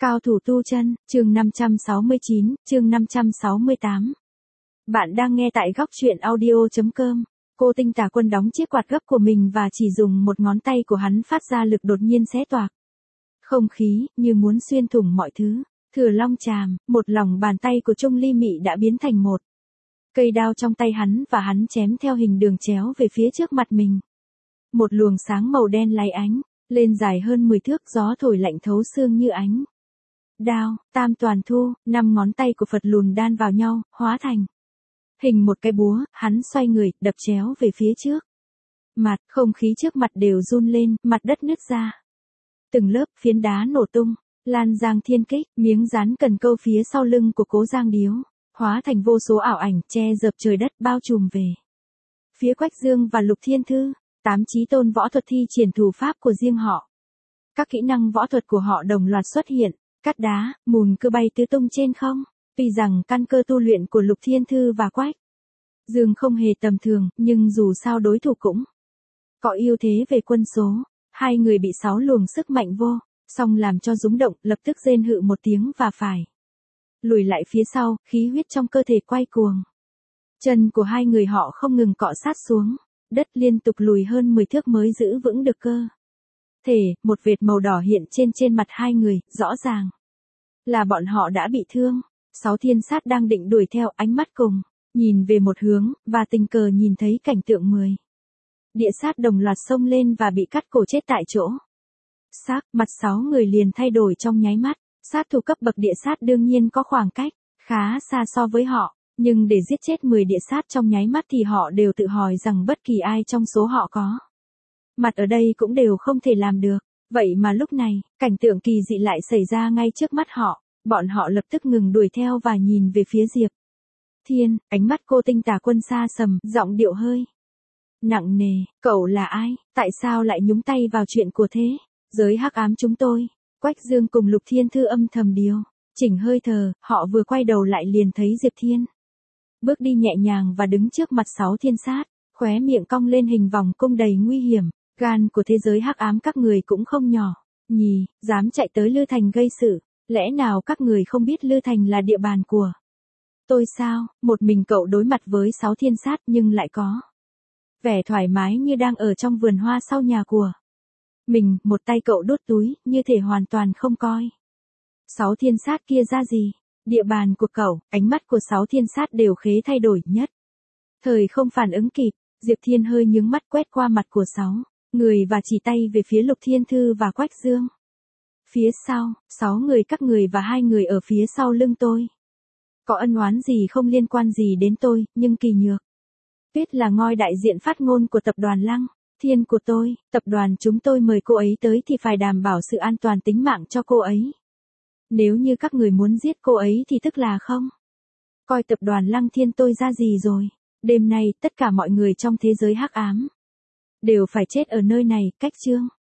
Cao thủ tu chân, chương 569, chương 568. Bạn đang nghe tại góc truyện audio.com. Cô Tinh Tà Quân đóng chiếc quạt gấp của mình và chỉ dùng một ngón tay của hắn phát ra lực đột nhiên xé toạc. Không khí, như muốn xuyên thủng mọi thứ. Thừa long chàm, một lòng bàn tay của Trung Ly Mị đã biến thành một cây đao trong tay hắn và hắn chém theo hình đường chéo về phía trước mặt mình. Một luồng sáng màu đen lay ánh, lên dài hơn 10 thước, gió thổi lạnh thấu xương như ánh đao. Tam toàn thu, 5 ngón tay của Phật lùn đan vào nhau, hóa thành hình một cái búa, hắn xoay người, đập chéo về phía trước. Không khí trước mặt đều run lên, mặt đất nứt ra. Từng lớp phiến đá nổ tung, Lan Giang thiên kích, miếng dán cần câu phía sau lưng của Cố Giang Điếu, hóa thành vô số ảo ảnh, che dập trời đất bao trùm về phía Quách Dương và Lục Thiên Thư. 8 chí tôn võ thuật thi triển thủ pháp của riêng họ. Các kỹ năng võ thuật của họ đồng loạt xuất hiện, cắt đá, mùn cưa bay tứ tung trên không. Tuy rằng căn cơ tu luyện của Lục Thiên Thư và Quách Dương không hề tầm thường, nhưng dù sao đối thủ cũng có ưu thế về quân số. Hai người bị 6 luồng sức mạnh vô song làm cho rúng động, lập tức rên hự một tiếng và phải lùi lại phía sau, khí huyết trong cơ thể quay cuồng. Chân của hai người họ không ngừng cọ sát xuống đất, liên tục lùi hơn 10 thước mới giữ vững được cơ thể. Một vệt màu đỏ hiện trên mặt hai người, rõ ràng là bọn họ đã bị thương. 6 thiên sát đang định đuổi theo, ánh mắt cùng nhìn về một hướng, và tình cờ nhìn thấy cảnh tượng 10 địa sát đồng loạt xông lên và bị cắt cổ chết tại chỗ. Mặt 6 người liền thay đổi trong nháy mắt. Sát thủ cấp bậc địa sát đương nhiên có khoảng cách khá xa so với họ, nhưng để giết chết 10 địa sát trong nháy mắt thì họ đều tự hỏi rằng bất kỳ ai trong số họ có mặt ở đây cũng đều không thể làm được. Vậy mà lúc này, cảnh tượng kỳ dị lại xảy ra ngay trước mắt họ. Bọn họ lập tức ngừng đuổi theo và nhìn về phía Diệp Thiên. Ánh mắt cô Tinh Tà Quân xa sầm, giọng điệu hơi nặng nề. Cậu là ai? Tại sao lại nhúng tay vào chuyện của thế giới hắc ám chúng tôi? Quách Dương cùng Lục Thiên Thư âm thầm điều chỉnh hơi thở, họ vừa quay đầu lại liền thấy Diệp Thiên bước đi nhẹ nhàng và đứng trước mặt 6 thiên sát, khóe miệng cong lên hình vòng cung đầy nguy hiểm. Gan của thế giới hắc ám các người cũng không nhỏ nhỉ, dám chạy tới Lư Thành gây sự. Lẽ nào các người không biết Lư Thành là địa bàn của tôi sao? Một mình cậu đối mặt với 6 thiên sát nhưng lại có vẻ thoải mái như đang ở trong vườn hoa sau nhà của mình. Một tay cậu đút túi, như thể hoàn toàn không coi 6 thiên sát kia ra gì. Địa bàn của cậu. Ánh mắt của 6 thiên sát đều khế thay đổi nhất thời không phản ứng kịp. Diệp Thiên hơi nhướng mắt quét qua mặt của 6 người và chỉ tay về phía Lục Thiên Thư và Quách Dương. Phía sau, 6 người các người và 2 người ở phía sau lưng tôi có ân oán gì không liên quan gì đến tôi, nhưng Kỳ Nhược Tuyết là ngôi đại diện phát ngôn của tập đoàn Lăng Thiên của tôi. Tập đoàn chúng tôi mời cô ấy tới thì phải đảm bảo sự an toàn tính mạng cho cô ấy. Nếu như các người muốn giết cô ấy thì tức là không coi tập đoàn Lăng Thiên tôi ra gì rồi. Đêm nay tất cả mọi người trong thế giới hắc ám đều phải chết ở nơi này. Cách chương